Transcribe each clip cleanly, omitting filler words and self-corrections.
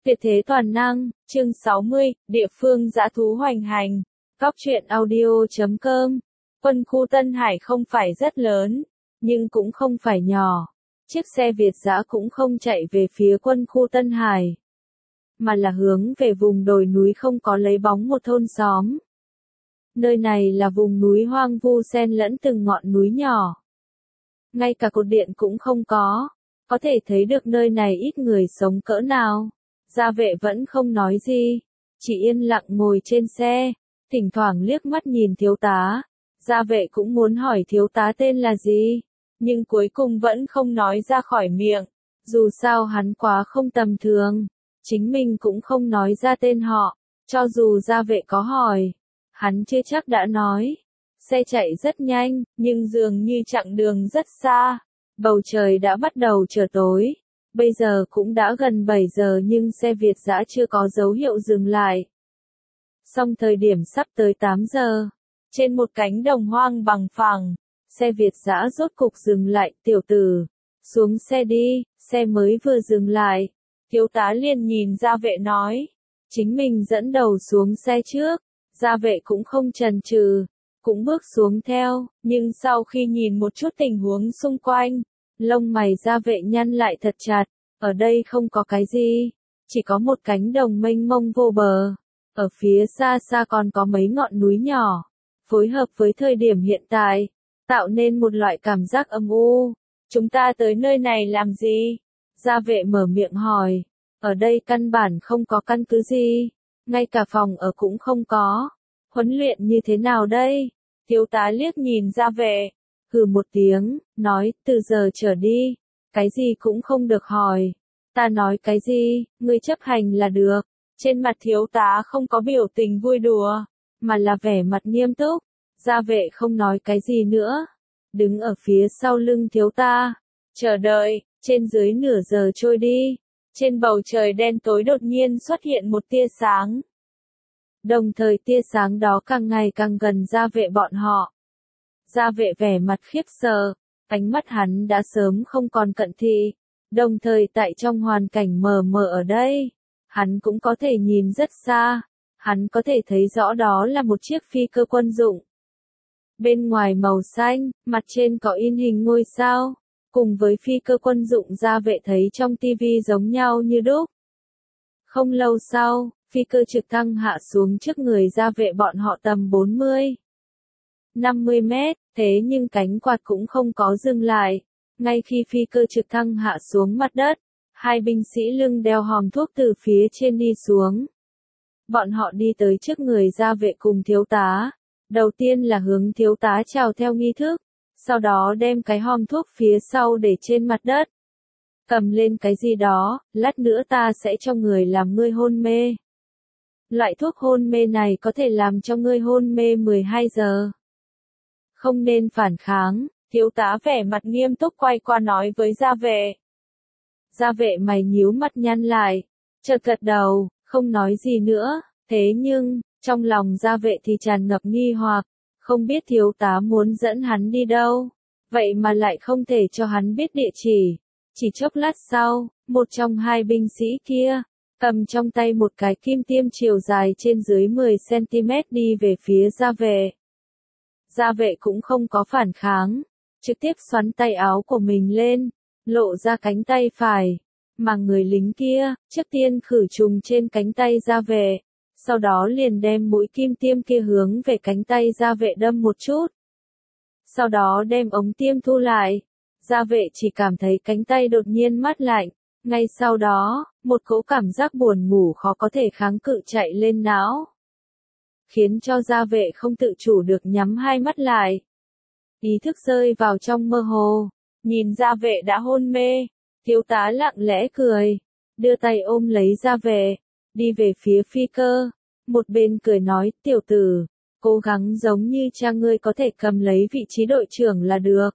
Tuyệt thế toàn năng, chương 60, địa phương dã thú hoành hành. Góc truyện audio.com. Quân khu Tân Hải không phải rất lớn, nhưng cũng không phải nhỏ. Chiếc xe Việt dã cũng không chạy về phía quân khu Tân Hải, mà là hướng về vùng đồi núi không có lấy bóng một thôn xóm. Nơi này là vùng núi hoang vu xen lẫn từng ngọn núi nhỏ. Ngay cả cột điện cũng không có thể thấy được nơi này ít người sống cỡ nào. Gia vệ vẫn không nói gì, chỉ yên lặng ngồi trên xe, thỉnh thoảng liếc mắt nhìn thiếu tá. Gia vệ cũng muốn hỏi thiếu tá tên là gì, nhưng cuối cùng vẫn không nói ra khỏi miệng. Dù sao hắn quá không tầm thường, chính mình cũng không nói ra tên họ, cho dù gia vệ có hỏi, hắn chưa chắc đã nói. Xe chạy rất nhanh, nhưng dường như chặng đường rất xa. Bầu trời đã bắt đầu trở tối. Bây giờ cũng đã gần 7 giờ nhưng xe Việt dã chưa có dấu hiệu dừng lại. Song thời điểm sắp tới 8 giờ, trên một cánh đồng hoang bằng phẳng, xe Việt dã rốt cục dừng lại. Tiểu tử, xuống xe đi. Xe mới vừa dừng lại, thiếu tá liền nhìn gia vệ nói, chính mình dẫn đầu xuống xe trước. Gia vệ cũng không chần chừ, cũng bước xuống theo, nhưng sau khi nhìn một chút tình huống xung quanh, lông mày gia vệ nhăn lại thật chặt. Ở đây không có cái gì, chỉ có một cánh đồng mênh mông vô bờ. Ở phía xa xa còn có mấy ngọn núi nhỏ, phối hợp với thời điểm hiện tại, tạo nên một loại cảm giác âm u. Chúng ta tới nơi này làm gì? Gia vệ mở miệng hỏi. Ở đây căn bản không có căn cứ gì, ngay cả phòng ở cũng không có. Huấn luyện như thế nào đây? Thiếu tá liếc nhìn gia vệ, hừ một tiếng, nói, từ giờ trở đi, cái gì cũng không được hỏi. Ta nói cái gì, ngươi chấp hành là được. Trên mặt thiếu tá không có biểu tình vui đùa, mà là vẻ mặt nghiêm túc. Gia vệ không nói cái gì nữa, đứng ở phía sau lưng thiếu tá, chờ đợi. Trên dưới nửa giờ trôi đi, trên bầu trời đen tối đột nhiên xuất hiện một tia sáng. Đồng thời tia sáng đó càng ngày càng gần gia vệ bọn họ. Gia vệ vẻ mặt khiếp sợ, ánh mắt hắn đã sớm không còn cận thị. Đồng thời tại trong hoàn cảnh mờ mờ ở đây, hắn cũng có thể nhìn rất xa. Hắn có thể thấy rõ đó là một chiếc phi cơ quân dụng. Bên ngoài màu xanh, mặt trên có in hình ngôi sao, cùng với phi cơ quân dụng gia vệ thấy trong tivi giống nhau như đúc. Không lâu sau, phi cơ trực thăng hạ xuống trước người gia vệ bọn họ tầm 50 mét, thế nhưng cánh quạt cũng không có dừng lại. Ngay khi phi cơ trực thăng hạ xuống mặt đất, hai binh sĩ lưng đeo hòm thuốc từ phía trên đi xuống. Bọn họ đi tới trước người gia vệ cùng thiếu tá. Đầu tiên là hướng thiếu tá chào theo nghi thức, sau đó đem cái hòm thuốc phía sau để trên mặt đất. Cầm lên cái gì đó, lát nữa ta sẽ cho người làm ngươi hôn mê. Loại thuốc hôn mê này có thể làm cho ngươi hôn mê 12 giờ. Không nên phản kháng. Thiếu tá vẻ mặt nghiêm túc quay qua nói với gia vệ. Gia vệ mày nhíu mặt nhăn lại, chợt gật đầu, không nói gì nữa. Thế nhưng, trong lòng gia vệ thì tràn ngập nghi hoặc, không biết thiếu tá muốn dẫn hắn đi đâu, vậy mà lại không thể cho hắn biết địa chỉ. Chỉ chốc lát sau, một trong hai binh sĩ kia, cầm trong tay một cái kim tiêm chiều dài trên dưới 10 cm đi về phía gia vệ. Gia vệ cũng không có phản kháng, trực tiếp xoắn tay áo của mình lên, lộ ra cánh tay phải, mà người lính kia, trước tiên khử trùng trên cánh tay gia vệ, sau đó liền đem mũi kim tiêm kia hướng về cánh tay gia vệ đâm một chút. Sau đó đem ống tiêm thu lại, gia vệ chỉ cảm thấy cánh tay đột nhiên mát lạnh, ngay sau đó, một cỗ cảm giác buồn ngủ khó có thể kháng cự chạy lên não, khiến cho gia vệ không tự chủ được nhắm hai mắt lại. Ý thức rơi vào trong mơ hồ, nhìn gia vệ đã hôn mê, thiếu tá lặng lẽ cười, đưa tay ôm lấy gia vệ, đi về phía phi cơ, một bên cười nói, tiểu tử, cố gắng giống như cha ngươi có thể cầm lấy vị trí đội trưởng là được.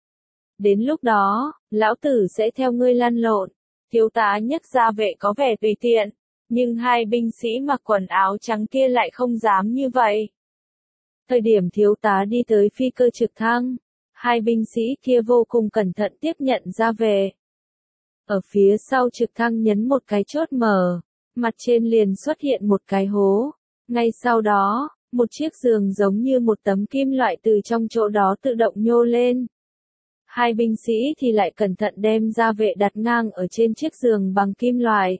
Đến lúc đó, lão tử sẽ theo ngươi lăn lộn. Thiếu tá nhấc gia vệ có vẻ tùy tiện, nhưng hai binh sĩ mặc quần áo trắng kia lại không dám như vậy. Thời điểm thiếu tá đi tới phi cơ trực thăng, hai binh sĩ kia vô cùng cẩn thận tiếp nhận gia vệ. Ở phía sau trực thăng nhấn một cái chốt mở, mặt trên liền xuất hiện một cái hố. Ngay sau đó, một chiếc giường giống như một tấm kim loại từ trong chỗ đó tự động nhô lên. Hai binh sĩ thì lại cẩn thận đem gia vệ đặt ngang ở trên chiếc giường bằng kim loại.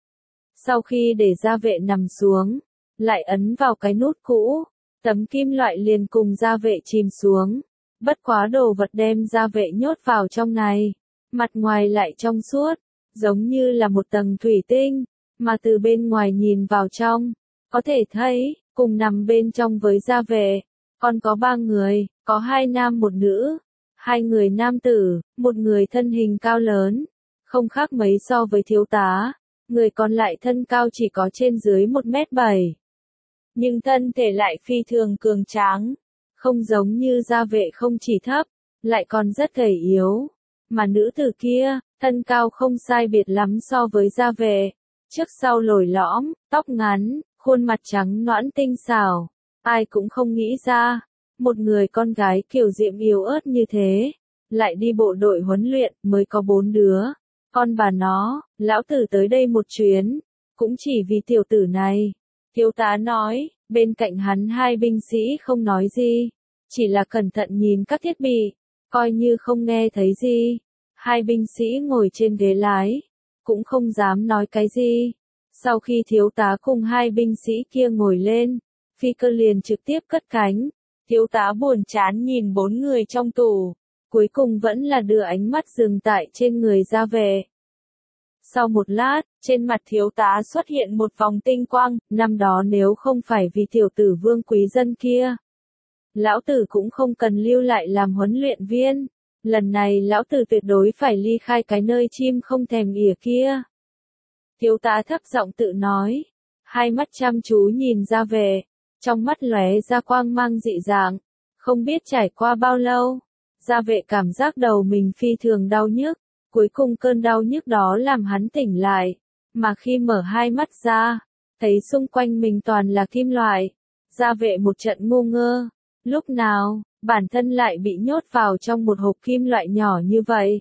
Sau khi để gia vệ nằm xuống, lại ấn vào cái nút cũ, tấm kim loại liền cùng gia vệ chìm xuống. Bất quá đồ vật đem gia vệ nhốt vào trong này, mặt ngoài lại trong suốt, giống như là một tầng thủy tinh, mà từ bên ngoài nhìn vào trong, có thể thấy, cùng nằm bên trong với gia vệ, còn có 3 người, có 2 nam một nữ, 2 người nam tử, một người thân hình cao lớn, không khác mấy so với thiếu tá, người còn lại thân cao chỉ có trên dưới 1m7. Nhưng thân thể lại phi thường cường tráng, không giống như gia vệ không chỉ thấp, lại còn rất gầy yếu. Mà nữ tử kia, thân cao không sai biệt lắm so với gia vệ, trước sau lồi lõm, tóc ngắn, khuôn mặt trắng nõn tinh xảo. Ai cũng không nghĩ ra, một người con gái kiểu diệm yếu ớt như thế, lại đi bộ đội huấn luyện mới có 4 đứa. Con bà nó, lão tử tới đây một chuyến, cũng chỉ vì tiểu tử này. Thiếu tá nói, bên cạnh hắn 2 binh sĩ không nói gì, chỉ là cẩn thận nhìn các thiết bị, coi như không nghe thấy gì. 2 binh sĩ ngồi trên ghế lái, cũng không dám nói cái gì. Sau khi thiếu tá cùng 2 binh sĩ kia ngồi lên, phi cơ liền trực tiếp cất cánh. Thiếu tá buồn chán nhìn 4 người trong tù, cuối cùng vẫn là đưa ánh mắt dừng tại trên người gia vệ. Sau một lát, trên mặt thiếu tá xuất hiện một vòng tinh quang, năm đó nếu không phải vì tiểu tử Vương Quý Dân kia, lão tử cũng không cần lưu lại làm huấn luyện viên, lần này lão tử tuyệt đối phải ly khai cái nơi chim không thèm ỉa kia. Thiếu tá thấp giọng tự nói, hai mắt chăm chú nhìn gia vệ, trong mắt lóe ra quang mang dị dạng, không biết trải qua bao lâu, gia vệ cảm giác đầu mình phi thường đau nhức. Cuối cùng cơn đau nhức đó làm hắn tỉnh lại, mà khi mở hai mắt ra, thấy xung quanh mình toàn là kim loại, gia vệ một trận ngu ngơ, lúc nào, bản thân lại bị nhốt vào trong một hộp kim loại nhỏ như vậy.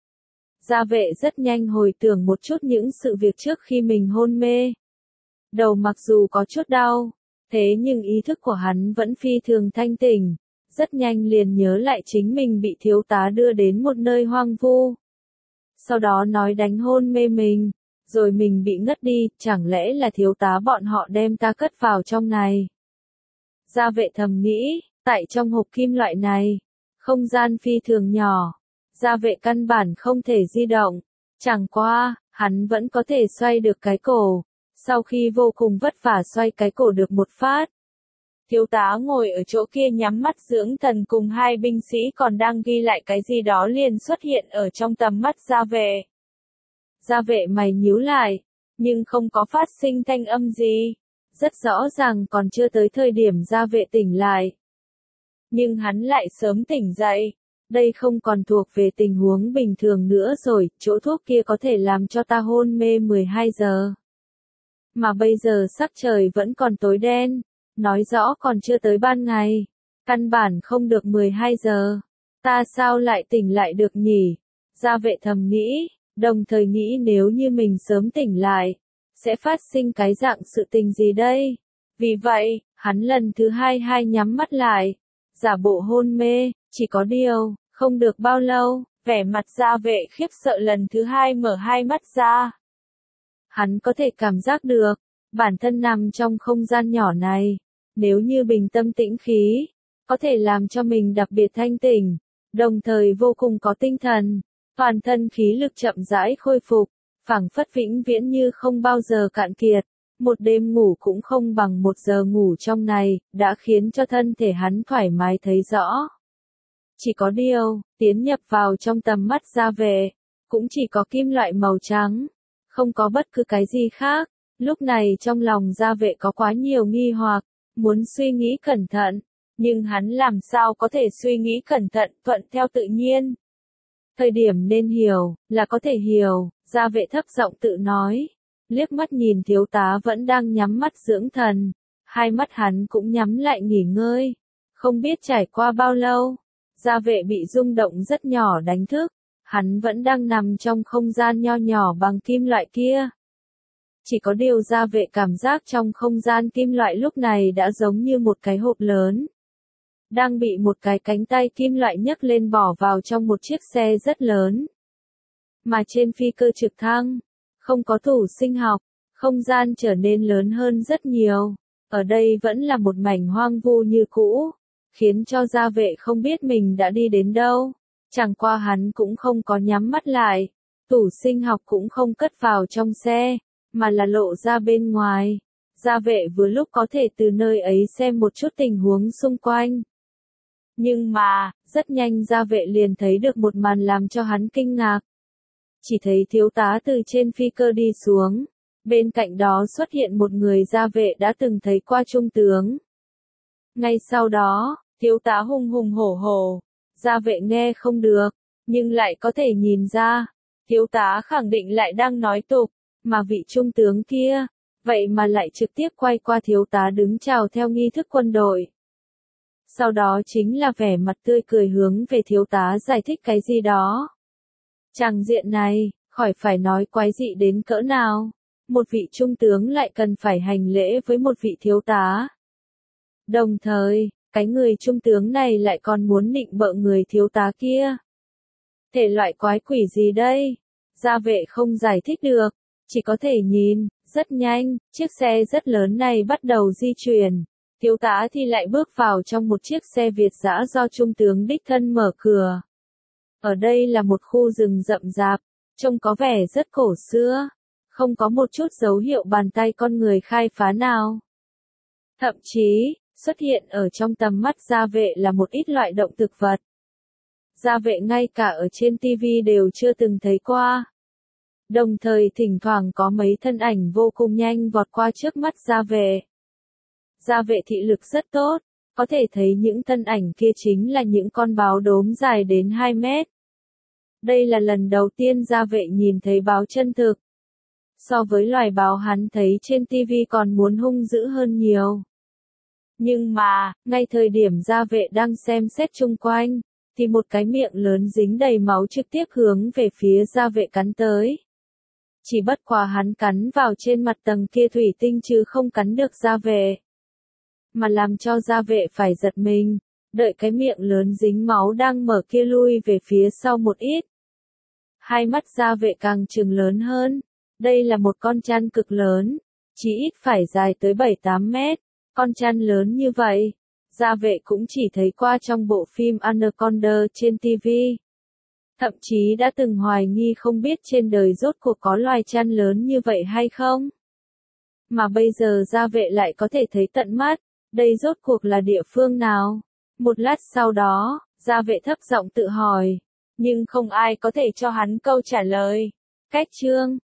Gia vệ rất nhanh hồi tưởng một chút những sự việc trước khi mình hôn mê. Đầu mặc dù có chút đau, thế nhưng ý thức của hắn vẫn phi thường thanh tỉnh, rất nhanh liền nhớ lại chính mình bị thiếu tá đưa đến một nơi hoang vu. Sau đó nói đánh hôn mê mình, rồi mình bị ngất đi, chẳng lẽ là thiếu tá bọn họ đem ta cất vào trong này. Gia vệ thầm nghĩ, tại trong hộp kim loại này, không gian phi thường nhỏ, gia vệ căn bản không thể di động, chẳng qua, hắn vẫn có thể xoay được cái cổ, sau khi vô cùng vất vả xoay cái cổ được một phát. Thiếu tá ngồi ở chỗ kia nhắm mắt dưỡng thần cùng 2 binh sĩ còn đang ghi lại cái gì đó liền xuất hiện ở trong tầm mắt gia vệ. Gia vệ mày nhíu lại, nhưng không có phát sinh thanh âm gì. Rất rõ ràng còn chưa tới thời điểm gia vệ tỉnh lại. Nhưng hắn lại sớm tỉnh dậy. Đây không còn thuộc về tình huống bình thường nữa rồi, chỗ thuốc kia có thể làm cho ta hôn mê 12 giờ. Mà bây giờ sắc trời vẫn còn tối đen. Nói rõ còn chưa tới ban ngày, căn bản không được 12 giờ, ta sao lại tỉnh lại được nhỉ? Gia vệ thầm nghĩ, đồng thời nghĩ nếu như mình sớm tỉnh lại, sẽ phát sinh cái dạng sự tình gì đây? Vì vậy, hắn lần thứ hai nhắm mắt lại, giả bộ hôn mê, chỉ có điều, không được bao lâu, vẻ mặt gia vệ khiếp sợ lần thứ 2 mở hai mắt ra. Hắn có thể cảm giác được, bản thân nằm trong không gian nhỏ này. Nếu như bình tâm tĩnh khí, có thể làm cho mình đặc biệt thanh tỉnh, đồng thời vô cùng có tinh thần, toàn thân khí lực chậm rãi khôi phục, phảng phất vĩnh viễn như không bao giờ cạn kiệt. Một đêm ngủ cũng không bằng 1 giờ ngủ trong này, đã khiến cho thân thể hắn thoải mái thấy rõ. Chỉ có điều, tiến nhập vào trong tầm mắt gia vệ, cũng chỉ có kim loại màu trắng, không có bất cứ cái gì khác. Lúc này trong lòng gia vệ có quá nhiều nghi hoặc. Muốn suy nghĩ cẩn thận, nhưng hắn làm sao có thể suy nghĩ cẩn thận thuận theo tự nhiên. Thời điểm nên hiểu, là có thể hiểu, gia vệ thấp giọng tự nói. Liếc mắt nhìn thiếu tá vẫn đang nhắm mắt dưỡng thần, hai mắt hắn cũng nhắm lại nghỉ ngơi. Không biết trải qua bao lâu, gia vệ bị rung động rất nhỏ đánh thức, hắn vẫn đang nằm trong không gian nho nhỏ bằng kim loại kia. Chỉ có điều Gia Vệ cảm giác trong không gian kim loại lúc này đã giống như một cái hộp lớn. Đang bị một cái cánh tay kim loại nhấc lên bỏ vào trong một chiếc xe rất lớn. Mà trên phi cơ trực thăng, không có tủ sinh học, không gian trở nên lớn hơn rất nhiều. Ở đây vẫn là một mảnh hoang vu như cũ, khiến cho Gia Vệ không biết mình đã đi đến đâu. Chẳng qua hắn cũng không có nhắm mắt lại, tủ sinh học cũng không cất vào trong xe, mà là lộ ra bên ngoài. Gia Vệ vừa lúc có thể từ nơi ấy xem một chút tình huống xung quanh. Nhưng mà, rất nhanh Gia Vệ liền thấy được một màn làm cho hắn kinh ngạc. Chỉ thấy thiếu tá từ trên phi cơ đi xuống. Bên cạnh đó xuất hiện một người Gia Vệ đã từng thấy qua trung tướng. Ngay sau đó, thiếu tá hùng hùng hổ hổ. Gia Vệ nghe không được, nhưng lại có thể nhìn ra. Thiếu tá khẳng định lại đang nói tục, mà vị trung tướng kia, vậy mà lại trực tiếp quay qua thiếu tá đứng chào theo nghi thức quân đội. Sau đó chính là vẻ mặt tươi cười hướng về thiếu tá giải thích cái gì đó. Tràng diện này, khỏi phải nói quái dị đến cỡ nào. Một vị trung tướng lại cần phải hành lễ với một vị thiếu tá. Đồng thời, cái người trung tướng này lại còn muốn nịnh bợ người thiếu tá kia. Thể loại quái quỷ gì đây? Gia Vệ không giải thích được, chỉ có thể nhìn. Rất nhanh, chiếc xe rất lớn này bắt đầu di chuyển. Thiếu tá thì lại bước vào trong một chiếc xe Việt dã do trung tướng đích thân mở cửa. Ở đây là một khu rừng rậm rạp, trông có vẻ rất cổ xưa. Không có một chút dấu hiệu bàn tay con người khai phá nào. Thậm chí, xuất hiện ở trong tầm mắt Gia Vệ là một ít loại động thực vật. Gia Vệ ngay cả ở trên TV đều chưa từng thấy qua. Đồng thời thỉnh thoảng có mấy thân ảnh vô cùng nhanh vọt qua trước mắt Gia Vệ. Gia Vệ thị lực rất tốt, có thể thấy những thân ảnh kia chính là những con báo đốm dài đến 2 mét. Đây là lần đầu tiên Gia Vệ nhìn thấy báo chân thực. So với loài báo hắn thấy trên TV còn muốn hung dữ hơn nhiều. Nhưng mà, ngay thời điểm Gia Vệ đang xem xét chung quanh, thì một cái miệng lớn dính đầy máu trực tiếp hướng về phía Gia Vệ cắn tới. Chỉ bất quá hắn cắn vào trên mặt tầng kia thủy tinh chứ không cắn được Gia Vệ. Mà làm cho Gia Vệ phải giật mình, đợi cái miệng lớn dính máu đang mở kia lui về phía sau một ít. Hai mắt Gia Vệ càng trừng lớn hơn. Đây là một con trăn cực lớn, chỉ ít phải dài tới 7-8 mét. Con trăn lớn như vậy, Gia Vệ cũng chỉ thấy qua trong bộ phim Anaconda trên TV. Thậm chí đã từng hoài nghi không biết trên đời rốt cuộc có loài trăn lớn như vậy hay không. Mà bây giờ Gia Vệ lại có thể thấy tận mắt, đây rốt cuộc là địa phương nào. Một lát sau đó, Gia Vệ thấp giọng tự hỏi, nhưng không ai có thể cho hắn câu trả lời. Cách chương